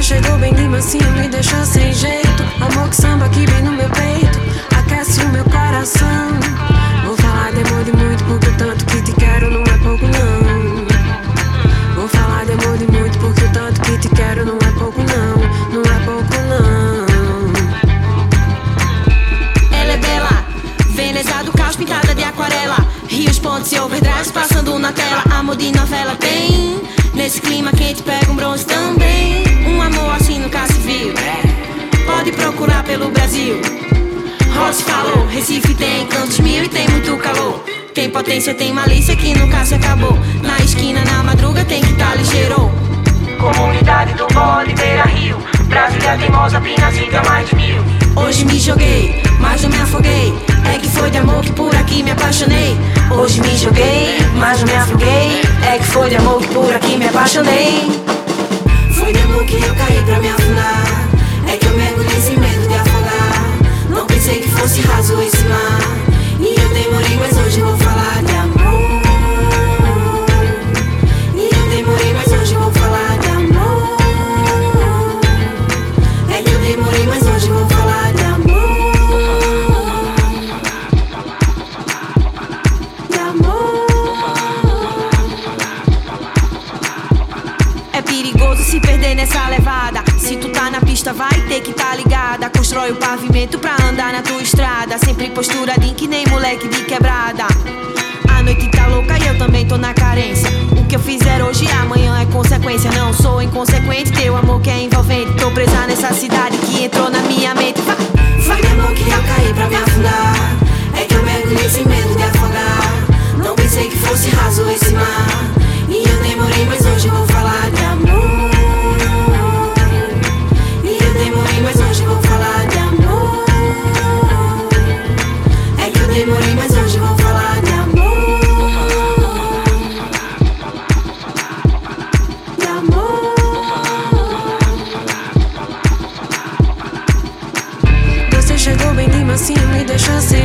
chegou bem de mansinho, me deixou sem jeito. Amor que samba aqui bem no meu peito, aquece o meu coração. Vou falar de amor de muito, porque o tanto que te quero não é pouco não. Vou falar de amor de muito, porque o tanto que te quero não é pouco não. Não é pouco não. Ela é bela, Veneza do caos pintada de aquarela, rios, pontes e overdrives passando na tela. Amor de novela tem, nesse clima quente pega um bronze também. Um amor assim nunca se viu, pode procurar pelo Brasil. Rossi falou, Recife tem cantos mil e tem muito calor. Tem potência, tem malícia que nunca se acabou. Na esquina, na madruga tem que tá ligeiro. Comunidade do Bode, Beira Rio, Brasília teimosa, Pinasília mais de 1000. Hoje me joguei, mas não me afoguei. É que foi de amor que por aqui me apaixonei. Hoje me joguei, mas não me afoguei. É que foi de amor que por aqui me apaixonei. Foi de amor que eu caí pra me afundar. É que eu mergulhei sem medo de afogar. Não pensei que fosse raso esse mar. E eu demorei, mas hoje eu vou falar de amor. E eu demorei, mas hoje eu vou falar de amor. É que eu demorei, mas hoje eu vou falar de amor. De amor. É perigoso se perder nessa levada. Se tu tá na pista vai ter que tá ligada. Constrói o pavimento pra andar na tua estrada. Sempre posturadinho que nem moleque de quebrada. A noite tá louca e eu também tô na carência. O que eu fizer hoje amanhã é consequência. Não sou inconsequente, teu amor que é envolvente. Tô presa nessa cidade que entrou na minha mente. Foi de amor que eu caí pra me afundar. É que eu mergulhei sem medo de afogar. Não pensei que fosse raso esse mar. E eu demorei, mas hoje eu vou falar de amor. Mas hoje eu vou falar de amor. É que eu demorei, mas hoje eu vou falar de amor. De amor. Você chegou bem de mansinho, me deixou sem